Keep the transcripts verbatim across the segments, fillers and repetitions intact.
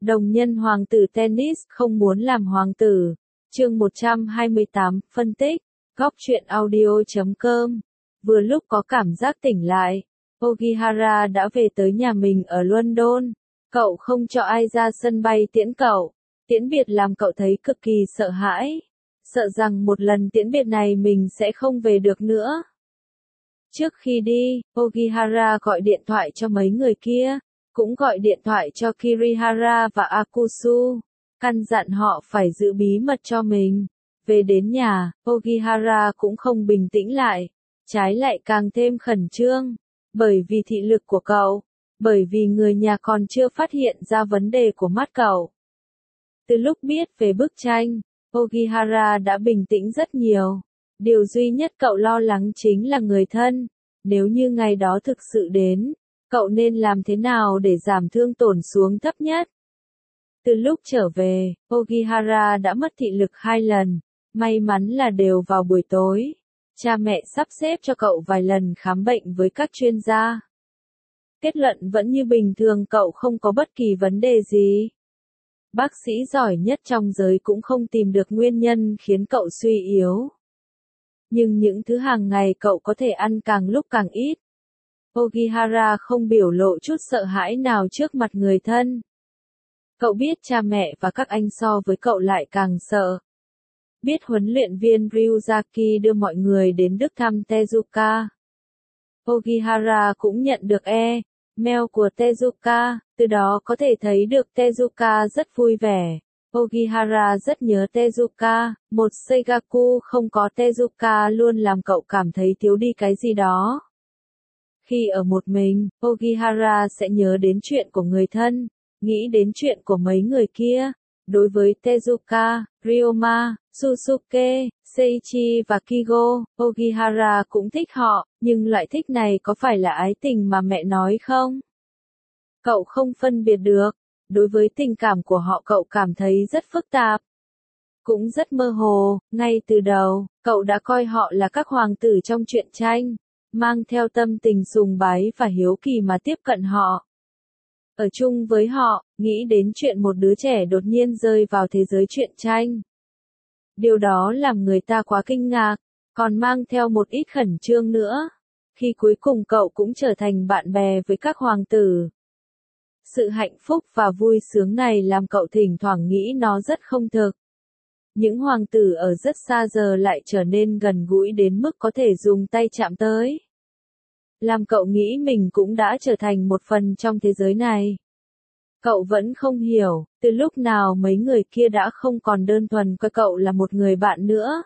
Đồng nhân hoàng tử tennis không muốn làm hoàng tử. Chương một trăm hai mươi tám, phân tích. Góc truyện audio chấm com. Vừa lúc có cảm giác tỉnh lại, Ogihara đã về tới nhà mình ở London. Cậu không cho ai ra sân bay tiễn cậu. Tiễn biệt làm cậu thấy cực kỳ sợ hãi. Sợ rằng một lần tiễn biệt này mình sẽ không về được nữa. Trước khi đi, Ogihara gọi điện thoại cho mấy người kia, cũng gọi điện thoại cho Kirihara và Akusu, căn dặn họ phải giữ bí mật cho mình. Về đến nhà, Ogihara cũng không bình tĩnh lại, trái lại càng thêm khẩn trương, bởi vì thị lực của cậu, bởi vì người nhà còn chưa phát hiện ra vấn đề của mắt cậu. Từ lúc biết về bức tranh, Ogihara đã bình tĩnh rất nhiều. Điều duy nhất cậu lo lắng chính là người thân. Nếu như ngày đó thực sự đến, cậu nên làm thế nào để giảm thương tổn xuống thấp nhất? Từ lúc trở về, Ogihara đã mất thị lực hai lần. May mắn là đều vào buổi tối. Cha mẹ sắp xếp cho cậu vài lần khám bệnh với các chuyên gia. Kết luận vẫn như bình thường, cậu không có bất kỳ vấn đề gì. Bác sĩ giỏi nhất trong giới cũng không tìm được nguyên nhân khiến cậu suy yếu. Nhưng những thứ hàng ngày cậu có thể ăn càng lúc càng ít. Ogihara không biểu lộ chút sợ hãi nào trước mặt người thân. Cậu biết cha mẹ và các anh so với cậu lại càng sợ. Biết huấn luyện viên Ryuzaki đưa mọi người đến Đức thăm Tezuka. Ogihara cũng nhận được e-mail của Tezuka, từ đó có thể thấy được Tezuka rất vui vẻ. Ogihara rất nhớ Tezuka, một Seigaku không có Tezuka luôn làm cậu cảm thấy thiếu đi cái gì đó. Khi ở một mình, Ogihara sẽ nhớ đến chuyện của người thân, nghĩ đến chuyện của mấy người kia. Đối với Tezuka, Ryoma, Susuke, Seiichi và Kigo, Ogihara cũng thích họ, nhưng loại thích này có phải là ái tình mà mẹ nói không? Cậu không phân biệt được. Đối với tình cảm của họ cậu cảm thấy rất phức tạp. Cũng rất mơ hồ, ngay từ đầu, cậu đã coi họ là các hoàng tử trong truyện tranh, mang theo tâm tình sùng bái và hiếu kỳ mà tiếp cận họ. Ở chung với họ, nghĩ đến chuyện một đứa trẻ đột nhiên rơi vào thế giới truyện tranh. Điều đó làm người ta quá kinh ngạc, còn mang theo một ít khẩn trương nữa. Khi cuối cùng cậu cũng trở thành bạn bè với các hoàng tử. Sự hạnh phúc và vui sướng này làm cậu thỉnh thoảng nghĩ nó rất không thực. Những hoàng tử ở rất xa giờ lại trở nên gần gũi đến mức có thể dùng tay chạm tới. Làm cậu nghĩ mình cũng đã trở thành một phần trong thế giới này. Cậu vẫn không hiểu, từ lúc nào mấy người kia đã không còn đơn thuần coi cậu là một người bạn nữa.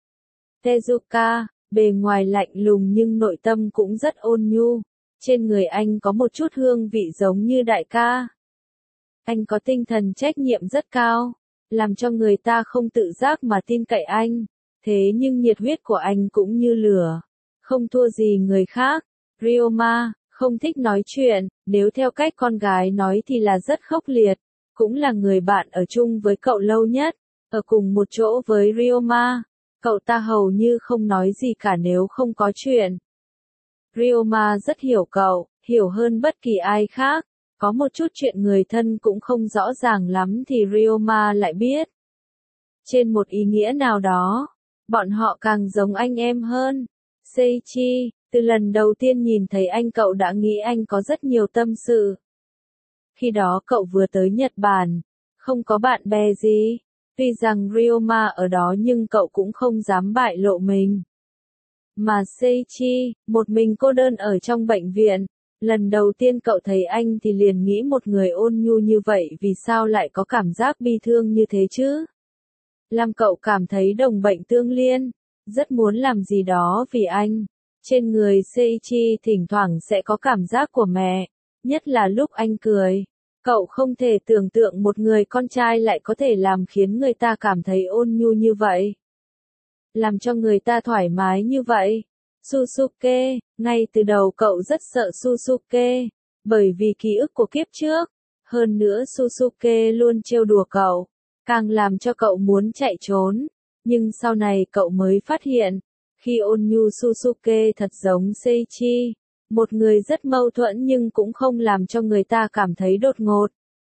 Tezuka, bề ngoài lạnh lùng nhưng nội tâm cũng rất ôn nhu. Trên người anh có một chút hương vị giống như đại ca. Anh có tinh thần trách nhiệm rất cao, làm cho người ta không tự giác mà tin cậy anh. Thế nhưng nhiệt huyết của anh cũng như lửa, không thua gì người khác. Ryoma, không thích nói chuyện, nếu theo cách con gái nói thì là rất khốc liệt. Cũng là người bạn ở chung với cậu lâu nhất, ở cùng một chỗ với Ryoma. Cậu ta hầu như không nói gì cả nếu không có chuyện. Ryoma rất hiểu cậu, hiểu hơn bất kỳ ai khác. Có một chút chuyện người thân cũng không rõ ràng lắm thì Ryoma lại biết. Trên một ý nghĩa nào đó, bọn họ càng giống anh em hơn. Seiichi, từ lần đầu tiên nhìn thấy anh cậu đã nghĩ anh có rất nhiều tâm sự. Khi đó cậu vừa tới Nhật Bản, không có bạn bè gì. Tuy rằng Ryoma ở đó nhưng cậu cũng không dám bại lộ mình. Mà Seiichi, một mình cô đơn ở trong bệnh viện. Lần đầu tiên cậu thấy anh thì liền nghĩ một người ôn nhu như vậy vì sao lại có cảm giác bi thương như thế chứ? Làm cậu cảm thấy đồng bệnh tương liên, rất muốn làm gì đó vì anh. Trên người Seiichi thỉnh thoảng sẽ có cảm giác của mẹ, nhất là lúc anh cười. Cậu không thể tưởng tượng một người con trai lại có thể làm khiến người ta cảm thấy ôn nhu như vậy. Làm cho người ta thoải mái như vậy. Susuke, ngay từ đầu cậu rất sợ Susuke, bởi vì ký ức của kiếp trước. Hơn nữa Susuke luôn trêu đùa cậu, càng làm cho cậu muốn chạy trốn. Nhưng sau này cậu mới phát hiện, khi ôn nhu Susuke thật giống Seiichi, một người rất mâu thuẫn nhưng cũng không làm cho người ta cảm thấy đột ngột.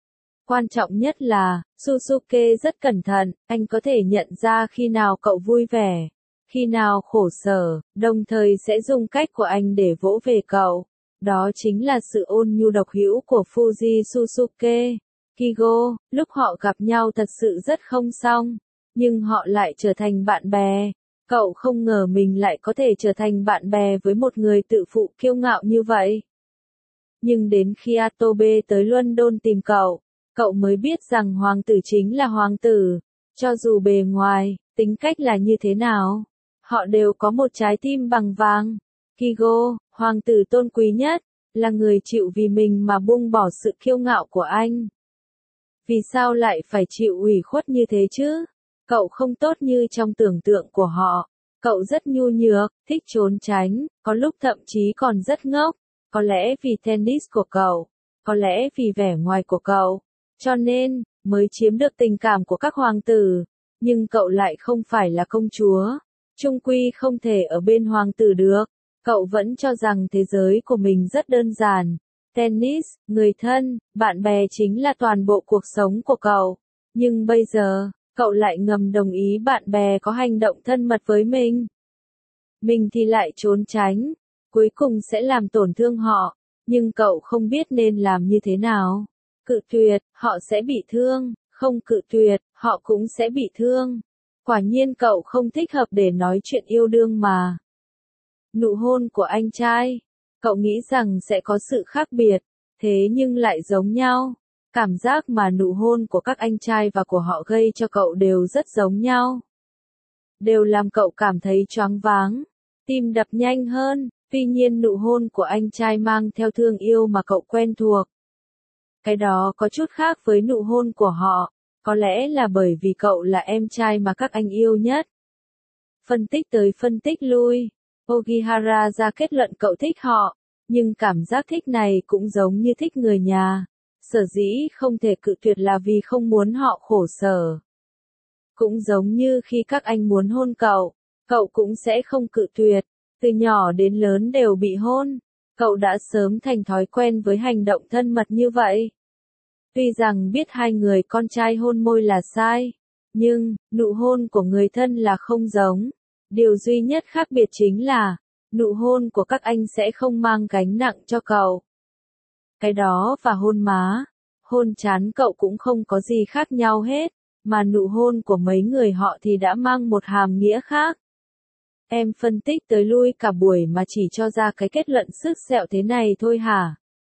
Quan trọng nhất là, Susuke rất cẩn thận, anh có thể nhận ra khi nào cậu vui vẻ, khi nào khổ sở, đồng thời sẽ dùng cách của anh để vỗ về cậu. Đó chính là sự ôn nhu độc hữu của Fuji Susuke. Kigo, lúc họ gặp nhau thật sự rất không xong, nhưng họ lại trở thành bạn bè. Cậu không ngờ mình lại có thể trở thành bạn bè với một người tự phụ kiêu ngạo như vậy. Nhưng đến khi Atobe tới London tìm cậu, cậu mới biết rằng hoàng tử chính là hoàng tử. Cho dù bề ngoài, tính cách là như thế nào, họ đều có một trái tim bằng vàng. Kigo, hoàng tử tôn quý nhất, là người chịu vì mình mà buông bỏ sự kiêu ngạo của anh. Vì sao lại phải chịu ủy khuất như thế chứ? Cậu không tốt như trong tưởng tượng của họ. Cậu rất nhu nhược, thích trốn tránh, có lúc thậm chí còn rất ngốc. Có lẽ vì tennis của cậu, có lẽ vì vẻ ngoài của cậu, cho nên, mới chiếm được tình cảm của các hoàng tử. Nhưng cậu lại không phải là công chúa. Chung quy không thể ở bên hoàng tử được. Cậu vẫn cho rằng thế giới của mình rất đơn giản. Tennis, người thân, bạn bè chính là toàn bộ cuộc sống của cậu. Nhưng bây giờ, cậu lại ngầm đồng ý bạn bè có hành động thân mật với mình. Mình thì lại trốn tránh, cuối cùng sẽ làm tổn thương họ, nhưng cậu không biết nên làm như thế nào. Cự tuyệt, họ sẽ bị thương, không cự tuyệt, họ cũng sẽ bị thương. Quả nhiên cậu không thích hợp để nói chuyện yêu đương mà. Nụ hôn của anh trai, cậu nghĩ rằng sẽ có sự khác biệt, thế nhưng lại giống nhau. Cảm giác mà nụ hôn của các anh trai và của họ gây cho cậu đều rất giống nhau. Đều làm cậu cảm thấy choáng váng, tim đập nhanh hơn, tuy nhiên nụ hôn của anh trai mang theo thương yêu mà cậu quen thuộc. Cái đó có chút khác với nụ hôn của họ, có lẽ là bởi vì cậu là em trai mà các anh yêu nhất. Phân tích tới phân tích lui, Ogihara ra kết luận cậu thích họ, nhưng cảm giác thích này cũng giống như thích người nhà. Sở dĩ không thể cự tuyệt là vì không muốn họ khổ sở. Cũng giống như khi các anh muốn hôn cậu, cậu cũng sẽ không cự tuyệt. Từ nhỏ đến lớn đều bị hôn, cậu đã sớm thành thói quen với hành động thân mật như vậy. Tuy rằng biết hai người con trai hôn môi là sai, nhưng, nụ hôn của người thân là không giống. Điều duy nhất khác biệt chính là, nụ hôn của các anh sẽ không mang gánh nặng cho cậu. Cái đó và hôn má, hôn trán cậu cũng không có gì khác nhau hết, mà nụ hôn của mấy người họ thì đã mang một hàm nghĩa khác. Em phân tích tới lui cả buổi mà chỉ cho ra cái kết luận sứt sẹo thế này thôi hả?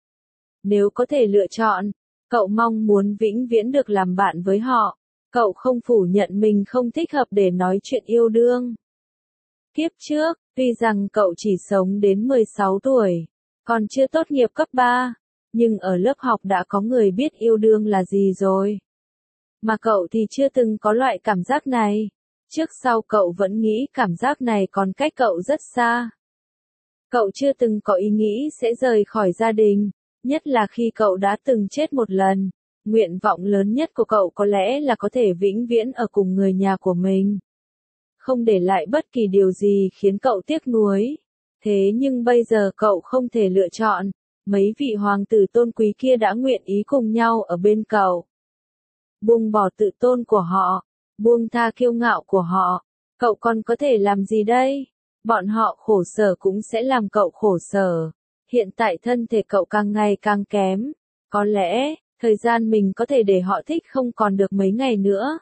Nếu có thể lựa chọn, cậu mong muốn vĩnh viễn được làm bạn với họ, cậu không phủ nhận mình không thích hợp để nói chuyện yêu đương. Kiếp trước, tuy rằng cậu chỉ sống đến mười sáu tuổi, còn chưa tốt nghiệp cấp ba, nhưng ở lớp học đã có người biết yêu đương là gì rồi. Mà cậu thì chưa từng có loại cảm giác này. Trước sau cậu vẫn nghĩ cảm giác này còn cách cậu rất xa. Cậu chưa từng có ý nghĩ sẽ rời khỏi gia đình, nhất là khi cậu đã từng chết một lần. Nguyện vọng lớn nhất của cậu có lẽ là có thể vĩnh viễn ở cùng người nhà của mình. Không để lại bất kỳ điều gì khiến cậu tiếc nuối. Thế nhưng bây giờ cậu không thể lựa chọn. Mấy vị hoàng tử tôn quý kia đã nguyện ý cùng nhau ở bên cậu. Buông bỏ tự tôn của họ, buông tha kiêu ngạo của họ, cậu còn có thể làm gì đây? Bọn họ khổ sở cũng sẽ làm cậu khổ sở. Hiện tại thân thể cậu càng ngày càng kém, có lẽ, thời gian mình có thể để họ thích không còn được mấy ngày nữa.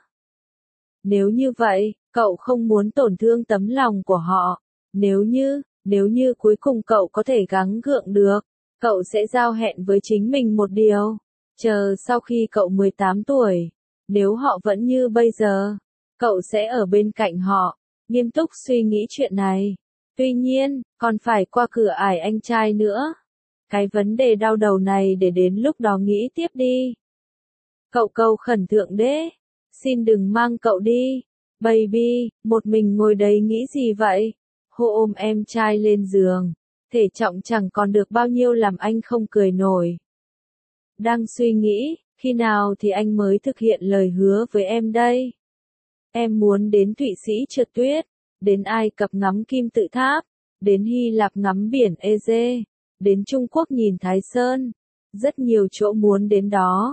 Nếu như vậy, cậu không muốn tổn thương tấm lòng của họ. Nếu như, nếu như cuối cùng cậu có thể gắng gượng được, cậu sẽ giao hẹn với chính mình một điều. Chờ sau khi cậu mười tám tuổi, nếu họ vẫn như bây giờ, cậu sẽ ở bên cạnh họ, nghiêm túc suy nghĩ chuyện này. Tuy nhiên, còn phải qua cửa ải anh trai nữa. Cái vấn đề đau đầu này để đến lúc đó nghĩ tiếp đi. Cậu cầu khẩn thượng đế, xin đừng mang cậu đi. Baby, một mình ngồi đấy nghĩ gì vậy? Hô ôm em trai lên giường, thể trọng chẳng còn được bao nhiêu làm anh không cười nổi. Đang suy nghĩ, khi nào thì anh mới thực hiện lời hứa với em đây? Em muốn đến Thụy Sĩ trượt tuyết, đến Ai Cập ngắm kim tự tháp, đến Hy Lạp ngắm biển Ege, đến Trung Quốc nhìn Thái Sơn. Rất nhiều chỗ muốn đến đó.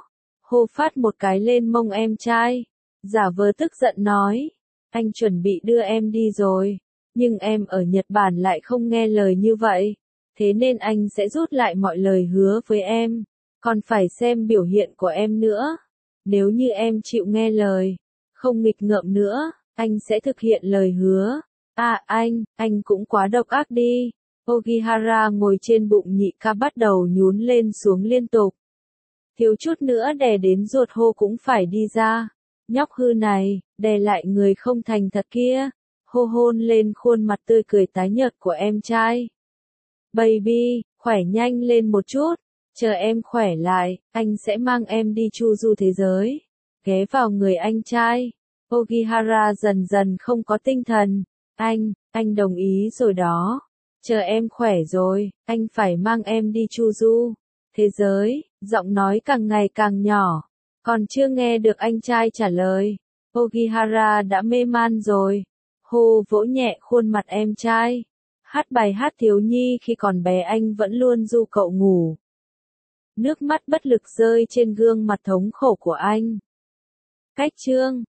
hô phát một cái lên mông em trai. Giả vờ tức giận nói, anh chuẩn bị đưa em đi rồi, nhưng em ở Nhật Bản lại không nghe lời như vậy, thế nên anh sẽ rút lại mọi lời hứa với em, còn phải xem biểu hiện của em nữa. Nếu như em chịu nghe lời, không nghịch ngợm nữa, anh sẽ thực hiện lời hứa. À anh, anh cũng quá độc ác đi. Ogihara ngồi trên bụng nhị ca bắt đầu nhún lên xuống liên tục. Thiếu chút nữa đè đến ruột hô cũng phải đi ra. Nhóc hư này, đè lại người không thành thật kia. Hô hôn lên khuôn mặt tươi cười tái nhợt của em trai. Baby, khỏe nhanh lên một chút. Chờ em khỏe lại, anh sẽ mang em đi chu du thế giới. Ghé vào người anh trai. Ogihara dần dần không có tinh thần. Anh, anh đồng ý rồi đó. Chờ em khỏe rồi, anh phải mang em đi chu du thế giới. Giọng nói càng ngày càng nhỏ. Còn chưa nghe được anh trai trả lời. Ogihara đã mê man rồi. Hô vỗ nhẹ khuôn mặt em trai. Hát bài hát thiếu nhi khi còn bé anh vẫn luôn du cậu ngủ. Nước mắt bất lực rơi trên gương mặt thống khổ của anh. Cách chương